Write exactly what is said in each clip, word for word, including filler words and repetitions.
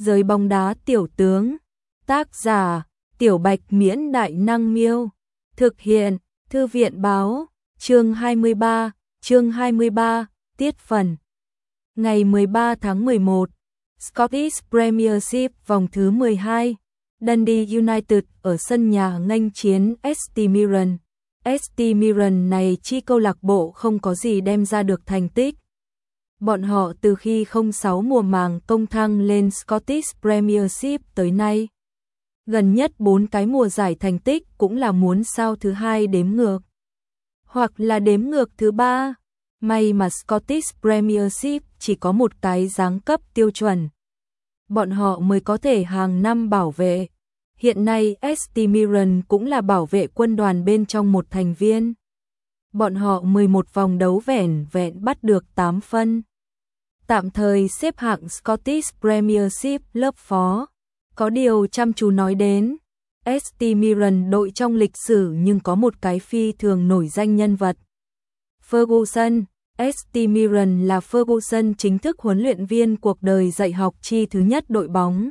Giới bóng đá tiểu tướng. Tác giả: Tiểu Bạch Miễn Đại Năng Miêu. Thực hiện: Thư viện Báo. Chương hai mươi ba. Chương hai mươi ba. Tiết phần. Ngày mười ba tháng mười một, Scottish Premiership vòng thứ mười hai, Dundee United ở sân nhà nghênh chiến ét tê Mirren. ét tê Mirren này chi câu lạc bộ không có gì đem ra được thành tích. Bọn họ từ khi không sáu mùa màng công thăng lên Scottish Premiership tới nay, gần nhất bốn cái mùa giải thành tích cũng là muốn sao thứ hai đếm ngược, hoặc là đếm ngược thứ ba. May mà Scottish Premiership chỉ có một cái giáng cấp tiêu chuẩn, bọn họ mới có thể hàng năm bảo vệ. Hiện nay ét tê Mirren cũng là bảo vệ quân đoàn bên trong một thành viên. Bọn họ mười một vòng đấu vẻn vẹn bắt được tám phân. Tạm thời xếp hạng Scottish Premiership lớp phó. Có điều chăm chú nói đến, ét tê Mirren đội trong lịch sử nhưng có một cái phi thường nổi danh nhân vật. Ferguson. ét tê Mirren là Ferguson chính thức huấn luyện viên cuộc đời dạy học chi thứ nhất đội bóng.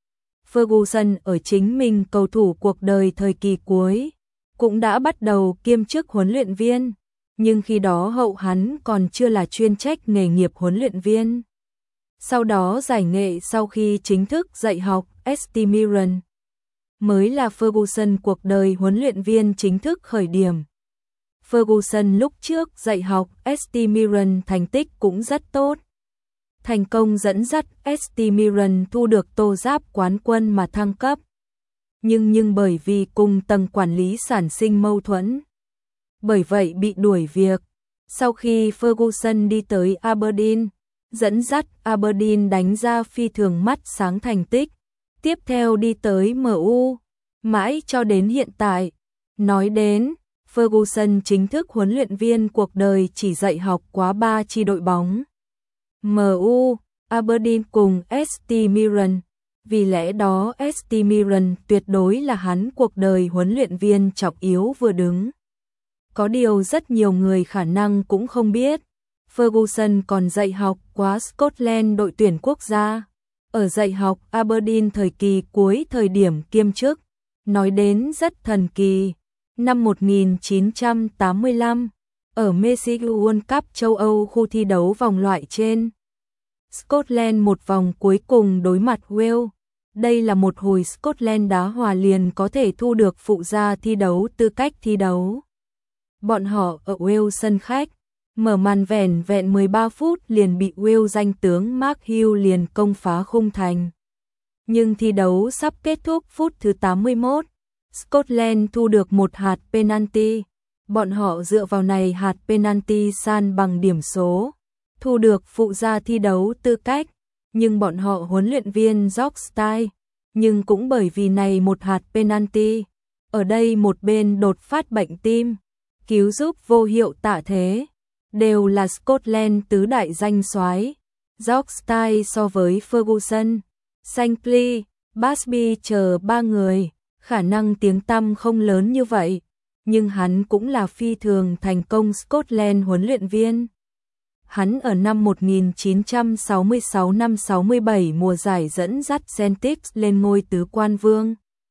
Ferguson ở chính mình cầu thủ cuộc đời thời kỳ cuối, cũng đã bắt đầu kiêm chức huấn luyện viên, nhưng khi đó hậu hắn còn chưa là chuyên trách nghề nghiệp huấn luyện viên. Sau đó giải nghệ sau khi chính thức dạy học, ét tê Mirren mới là Ferguson cuộc đời huấn luyện viên chính thức khởi điểm. Ferguson lúc trước dạy học ét tê Mirren thành tích cũng rất tốt, thành công dẫn dắt ét tê Mirren thu được tô giáp quán quân mà thăng cấp. Nhưng nhưng bởi vì cùng tầng quản lý sản sinh mâu thuẫn, bởi vậy bị đuổi việc. Sau khi Ferguson đi tới Aberdeen, dẫn dắt Aberdeen đánh ra phi thường mắt sáng thành tích, tiếp theo đi tới em u, mãi cho đến hiện tại. Nói đến Ferguson chính thức huấn luyện viên cuộc đời chỉ dạy học quá ba chi đội bóng, em u, Aberdeen cùng ét tê Mirren. Vì lẽ đó ét tê Mirren tuyệt đối là hắn cuộc đời huấn luyện viên trọng yếu vừa đứng. Có điều rất nhiều người khả năng cũng không biết, Ferguson còn dạy học quá Scotland đội tuyển quốc gia. Ở dạy học Aberdeen thời kỳ cuối thời điểm kiêm chức, nói đến rất thần kỳ. Năm một nghìn chín trăm tám mươi lăm, ở Messi World Cup châu Âu khu thi đấu vòng loại trên, Scotland một vòng cuối cùng đối mặt Wales. Đây là một hồi Scotland đá hòa liền có thể thu được phụ gia thi đấu tư cách thi đấu. Bọn họ ở Wales sân khách, mở màn vẻn vẹn mười ba phút liền bị Wales danh tướng Mark Hughes liền công phá khung thành. Nhưng thi đấu sắp kết thúc phút thứ tám mươi mốt, Scotland thu được một hạt penalty. Bọn họ dựa vào này hạt penalty san bằng điểm số, thu được phụ gia thi đấu tư cách. Nhưng bọn họ huấn luyện viên George Style, nhưng cũng bởi vì này một hạt penalty, ở đây một bên đột phát bệnh tim, cứu giúp vô hiệu tạ thế, đều là Scotland tứ đại danh soái. George Style so với Ferguson, Shankly, Busby chờ ba người, khả năng tiếng tăm không lớn như vậy, nhưng hắn cũng là phi thường thành công Scotland huấn luyện viên. Hắn ở năm một nghìn chín trăm sáu mươi sáu năm sáu mươi bảy mùa giải dẫn dắt Celtic lên ngôi tứ quan vương,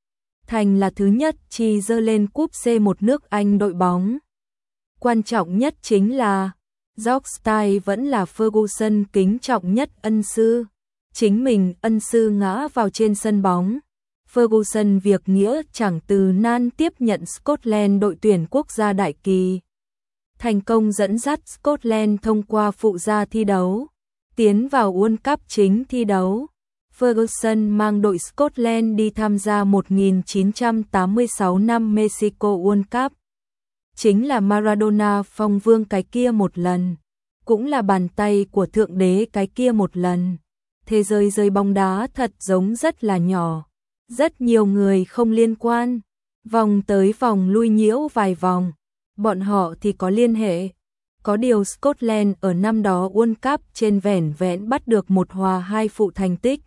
thành là thứ nhất chi dơ lên cúp xê một nước Anh đội bóng. Quan trọng nhất chính là George Style vẫn là Ferguson kính trọng nhất ân sư, chính mình ân sư ngã vào trên sân bóng. Ferguson việc nghĩa chẳng từ nan tiếp nhận Scotland đội tuyển quốc gia đại kỳ, thành công dẫn dắt Scotland thông qua phụ gia thi đấu, tiến vào World Cup chính thi đấu. Ferguson mang đội Scotland đi tham gia một nghìn chín trăm tám mươi sáu năm Mexico World Cup. Chính là Maradona phong vương cái kia một lần, cũng là bàn tay của Thượng Đế cái kia một lần. Thế giới giới bóng đá thật giống rất là nhỏ, rất nhiều người không liên quan, vòng tới vòng lui nhiễu vài vòng, bọn họ thì có liên hệ. Có điều Scotland ở năm đó World Cup trên vẻn vẹn bắt được một hòa hai phụ thành tích.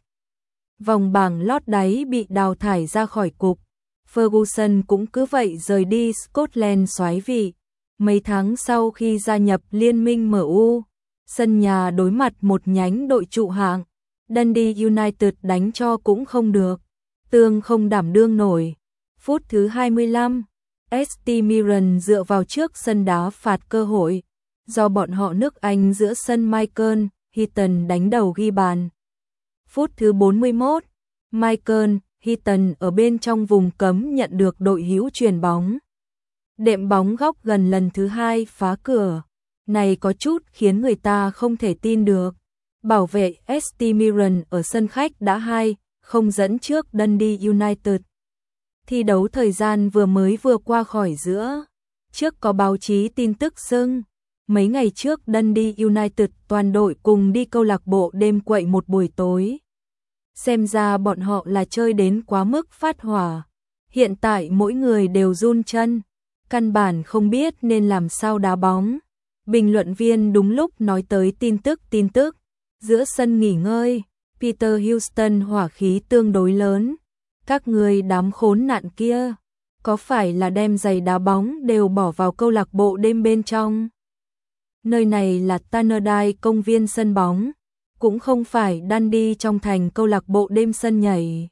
Vòng bảng lót đáy bị đào thải ra khỏi cục. Ferguson cũng cứ vậy rời đi Scotland soái vị. Mấy tháng sau khi gia nhập liên minh em u, sân nhà đối mặt một nhánh đội trụ hạng, Dundee United đánh cho cũng không được, tương không đảm đương nổi. Phút thứ hai mươi lăm, ét tê Mirren dựa vào trước sân đá phạt cơ hội, do bọn họ nước Anh giữa sân Michael Heaton đánh đầu ghi bàn. Phút thứ bốn mươi mốt, Michael Heaton ở bên trong vùng cấm nhận được đội hữu chuyền bóng. Đệm bóng góc gần lần thứ hai phá cửa, này có chút khiến người ta không thể tin được. Bảo vệ ét tê Mirren ở sân khách đã hai không dẫn trước Dundee United. Thi đấu thời gian vừa mới vừa qua khỏi giữa. Trước có báo chí tin tức xưng, mấy ngày trước Dundee United toàn đội cùng đi câu lạc bộ đêm quậy một buổi tối. Xem ra bọn họ là chơi đến quá mức phát hỏa. Hiện tại mỗi người đều run chân, căn bản không biết nên làm sao đá bóng. Bình luận viên đúng lúc nói tới tin tức tin tức. Giữa sân nghỉ ngơi, Peter Houston hỏa khí tương đối lớn. Các người đám khốn nạn kia, có phải là đem giày đá bóng đều bỏ vào câu lạc bộ đêm bên trong? Nơi này là Tannerdie công viên sân bóng, cũng không phải Dundee trong thành câu lạc bộ đêm sân nhảy.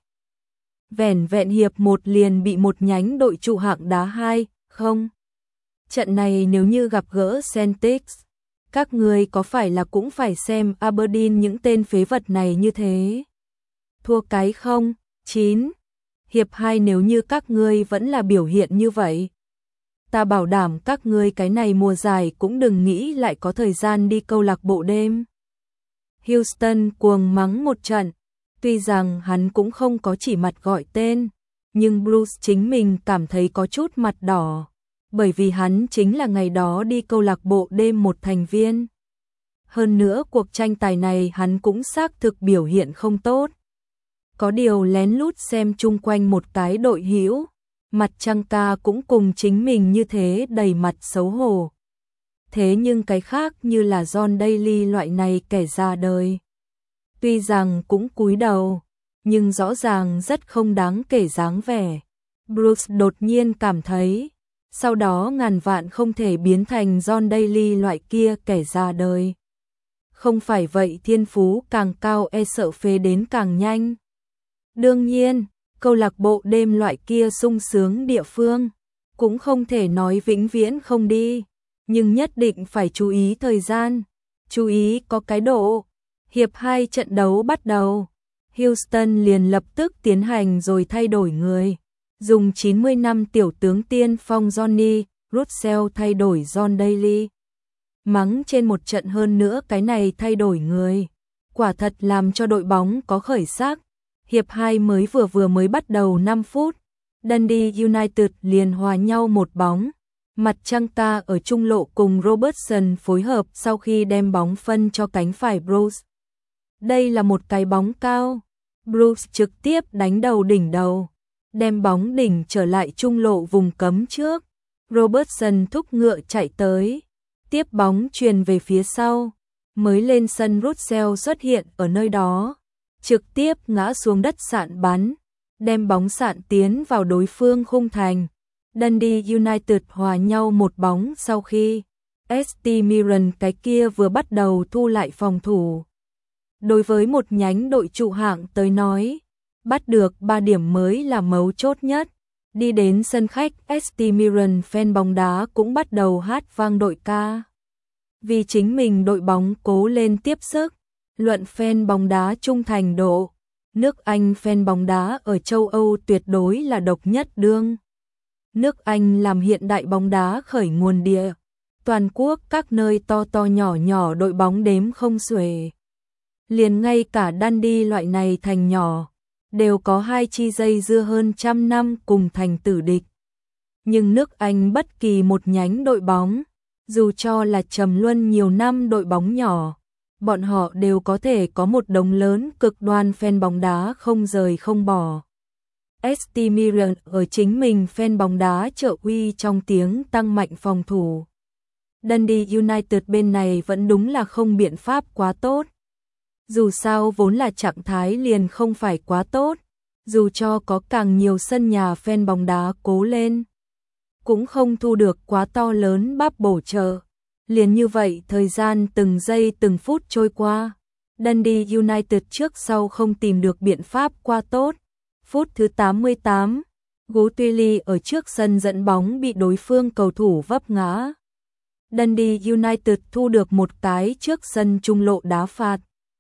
Vẻn vẹn hiệp một liền bị một nhánh đội trụ hạng đá hai không. Trận này nếu như gặp gỡ Celtics, các người có phải là cũng phải xem Aberdeen những tên phế vật này như thế? Thua cái không, chín. Hiệp hai nếu như các ngươi vẫn là biểu hiện như vậy, ta bảo đảm các ngươi cái này mùa giải cũng đừng nghĩ lại có thời gian đi câu lạc bộ đêm. Houston cuồng mắng một trận, tuy rằng hắn cũng không có chỉ mặt gọi tên, nhưng Bruce chính mình cảm thấy có chút mặt đỏ, bởi vì hắn chính là ngày đó đi câu lạc bộ đêm một thành viên. Hơn nữa cuộc tranh tài này hắn cũng xác thực biểu hiện không tốt. Có điều lén lút xem chung quanh một cái đội hữu, mặt trăng ca cũng cùng chính mình như thế đầy mặt xấu hổ. Thế nhưng cái khác như là John Daly loại này kẻ già đời, tuy rằng cũng cúi đầu, nhưng rõ ràng rất không đáng kể dáng vẻ. Bruce đột nhiên cảm thấy, sau đó ngàn vạn không thể biến thành John Daly loại kia kẻ già đời. Không phải vậy thiên phú càng cao e sợ phế đến càng nhanh. Đương nhiên, câu lạc bộ đêm loại kia sung sướng địa phương, cũng không thể nói vĩnh viễn không đi, nhưng nhất định phải chú ý thời gian, chú ý có cái độ. Hiệp hai trận đấu bắt đầu, Houston liền lập tức tiến hành rồi thay đổi người, dùng chín mươi năm tiểu tướng tiên phong Johnny Russell thay đổi John Daly. Mắng trên một trận hơn nữa cái này thay đổi người, quả thật làm cho đội bóng có khởi sắc. Hiệp hai mới vừa vừa mới bắt đầu năm phút, Dundee United liền hòa nhau một bóng. Mặt trăng ca ở trung lộ cùng Robertson phối hợp sau khi đem bóng phân cho cánh phải Bruce. Đây là một cái bóng cao, Bruce trực tiếp đánh đầu đỉnh đầu, đem bóng đỉnh trở lại trung lộ vùng cấm trước. Robertson thúc ngựa chạy tới, tiếp bóng truyền về phía sau, mới lên sân Russell xuất hiện ở nơi đó, trực tiếp ngã xuống đất sạn bắn, đem bóng sạn tiến vào đối phương khung thành. Dundee United hòa nhau một bóng sau khi ét tê Mirren cái kia vừa bắt đầu thu lại phòng thủ. Đối với một nhánh đội trụ hạng tới nói, bắt được ba điểm mới là mấu chốt nhất. Đi đến sân khách, ét tê Mirren fan bóng đá cũng bắt đầu hát vang đội ca. Vì chính mình đội bóng cố lên tiếp sức. Luận fan bóng đá trung thành độ, nước Anh fan bóng đá ở châu Âu tuyệt đối là độc nhất đương. Nước Anh làm hiện đại bóng đá khởi nguồn địa, toàn quốc các nơi to to nhỏ nhỏ đội bóng đếm không xuể. Liền ngay cả Dundee loại này thành nhỏ, đều có hai chi dây dưa hơn trăm năm cùng thành tử địch. Nhưng nước Anh bất kỳ một nhánh đội bóng, dù cho là trầm luân nhiều năm đội bóng nhỏ, bọn họ đều có thể có một đống lớn cực đoan fan bóng đá không rời không bỏ. ét tê Mirren ở chính mình fan bóng đá trợ uy trong tiếng tăng mạnh phòng thủ. Dundee United bên này vẫn đúng là không biện pháp quá tốt. Dù sao vốn là trạng thái liền không phải quá tốt, dù cho có càng nhiều sân nhà fan bóng đá cố lên, cũng không thu được quá to lớn bắp bổ trợ. Liền như vậy thời gian từng giây từng phút trôi qua, Dundee United trước sau không tìm được biện pháp qua tốt. Phút thứ tám mươi tám, Guttili ở trước sân dẫn bóng bị đối phương cầu thủ vấp ngã. Dundee United thu được một cái trước sân trung lộ đá phạt.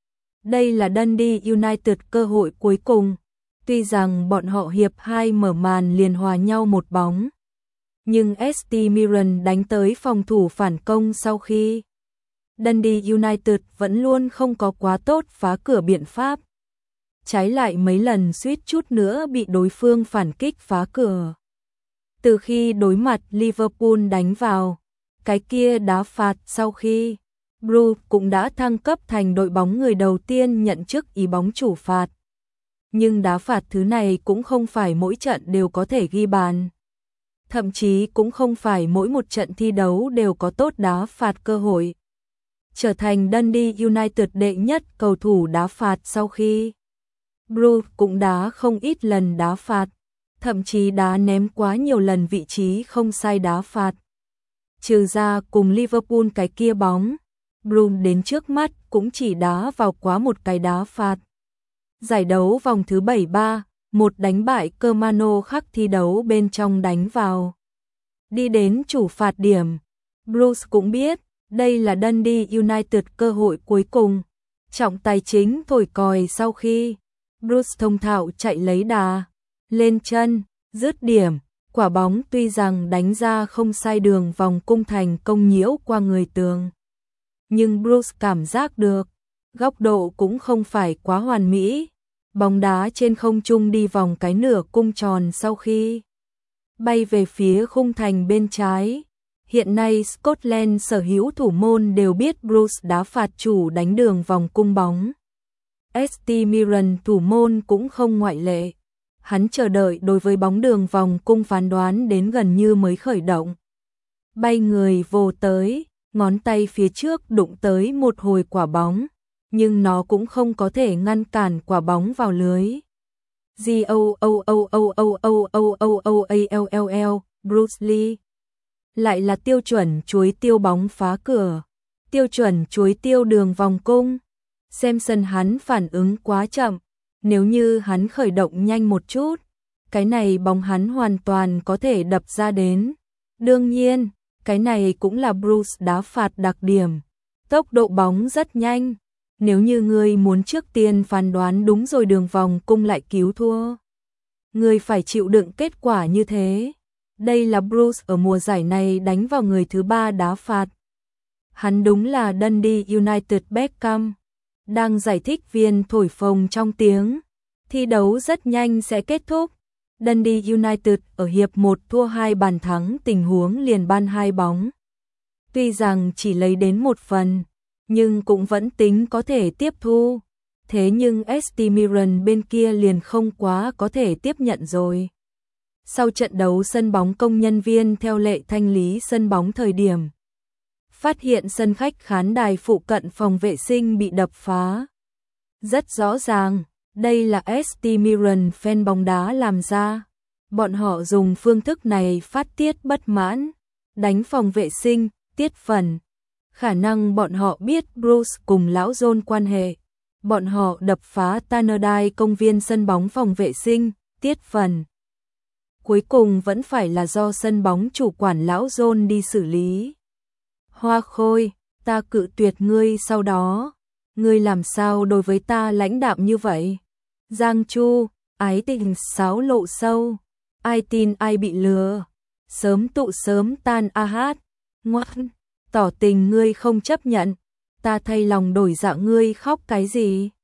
Đây là Dundee United cơ hội cuối cùng. Tuy rằng bọn họ hiệp hai mở màn liền hòa nhau một bóng, nhưng ét tê Milan đánh tới phòng thủ phản công sau khi Dundee United vẫn luôn không có quá tốt phá cửa biện pháp. Trái lại mấy lần suýt chút nữa bị đối phương phản kích phá cửa. Từ khi đối mặt Liverpool đánh vào cái kia đá phạt sau khi Bruce cũng đã thăng cấp thành đội bóng người đầu tiên nhận chức ý bóng chủ phạt. Nhưng đá phạt thứ này cũng không phải mỗi trận đều có thể ghi bàn. Thậm chí cũng không phải mỗi một trận thi đấu đều có tốt đá phạt cơ hội. Trở thành Dundee United đệ nhất cầu thủ đá phạt sau khi Bruce cũng đá không ít lần đá phạt, thậm chí đá ném quá nhiều lần vị trí không sai đá phạt. Trừ ra cùng Liverpool cái kia bóng, Bruce đến trước mắt cũng chỉ đá vào quá một cái đá phạt. Giải đấu vòng thứ bảy mươi ba, một đánh bại Kermano khắc thi đấu bên trong đánh vào. Đi đến chủ phạt điểm, Bruce cũng biết đây là Dundee United cơ hội cuối cùng. Trọng tài chính thổi còi sau khi Bruce thông thạo chạy lấy đà, lên chân, dứt điểm. Quả bóng tuy rằng đánh ra không sai đường vòng cung thành công nhiễu qua người tường, nhưng Bruce cảm giác được góc độ cũng không phải quá hoàn mỹ. Bóng đá trên không trung đi vòng cái nửa cung tròn sau khi bay về phía khung thành bên trái. Hiện nay Scotland sở hữu thủ môn đều biết Bruce đá phạt chủ đánh đường vòng cung bóng. ét tê Milan thủ môn cũng không ngoại lệ. Hắn chờ đợi đối với bóng đường vòng cung phán đoán đến gần như mới khởi động. Bay người vồ tới, ngón tay phía trước đụng tới một hồi quả bóng, nhưng nó cũng không có thể ngăn cản quả bóng vào lưới. G O O O O O O O O O A L L L Bruce Lee lại là tiêu chuẩn chuối tiêu bóng phá cửa, tiêu chuẩn chuối tiêu đường vòng cung. Xem sân hắn phản ứng quá chậm, nếu như hắn khởi động nhanh một chút, cái này bóng hắn hoàn toàn có thể đập ra đến. Đương nhiên, cái này cũng là Bruce đá phạt đặc điểm, tốc độ bóng rất nhanh. Nếu như ngươi muốn trước tiên phán đoán đúng rồi đường vòng cung lại cứu thua, ngươi phải chịu đựng kết quả như thế. Đây là Bruce ở mùa giải này đánh vào người thứ ba đá phạt. Hắn đúng là Dundee United Beckham. Đang giải thích viên thổi phồng trong tiếng thi đấu rất nhanh sẽ kết thúc. Dundee United ở hiệp một thua hai bàn thắng tình huống liền ban hai bóng. Tuy rằng chỉ lấy đến một phần, nhưng cũng vẫn tính có thể tiếp thu. Thế nhưng ét tê Milan bên kia liền không quá có thể tiếp nhận rồi. Sau trận đấu sân bóng công nhân viên theo lệ thanh lý sân bóng thời điểm, phát hiện sân khách khán đài phụ cận phòng vệ sinh bị đập phá. Rất rõ ràng, đây là ét tê Milan fan bóng đá làm ra. Bọn họ dùng phương thức này phát tiết bất mãn, đánh phòng vệ sinh, tiết phần. Khả năng bọn họ biết Bruce cùng lão John quan hệ. Bọn họ đập phá Tannerdie công viên sân bóng phòng vệ sinh, tiết phần. Cuối cùng vẫn phải là do sân bóng chủ quản lão John đi xử lý. Hoa Khôi, ta cự tuyệt ngươi sau đó. Ngươi làm sao đối với ta lãnh đạm như vậy? Giang Chu, ái tình sáo lộ sâu. Ai tin ai bị lừa. Sớm tụ sớm tan a hát. Ngoan, tỏ tình ngươi không chấp nhận. Ta thay lòng đổi dạ ngươi khóc cái gì?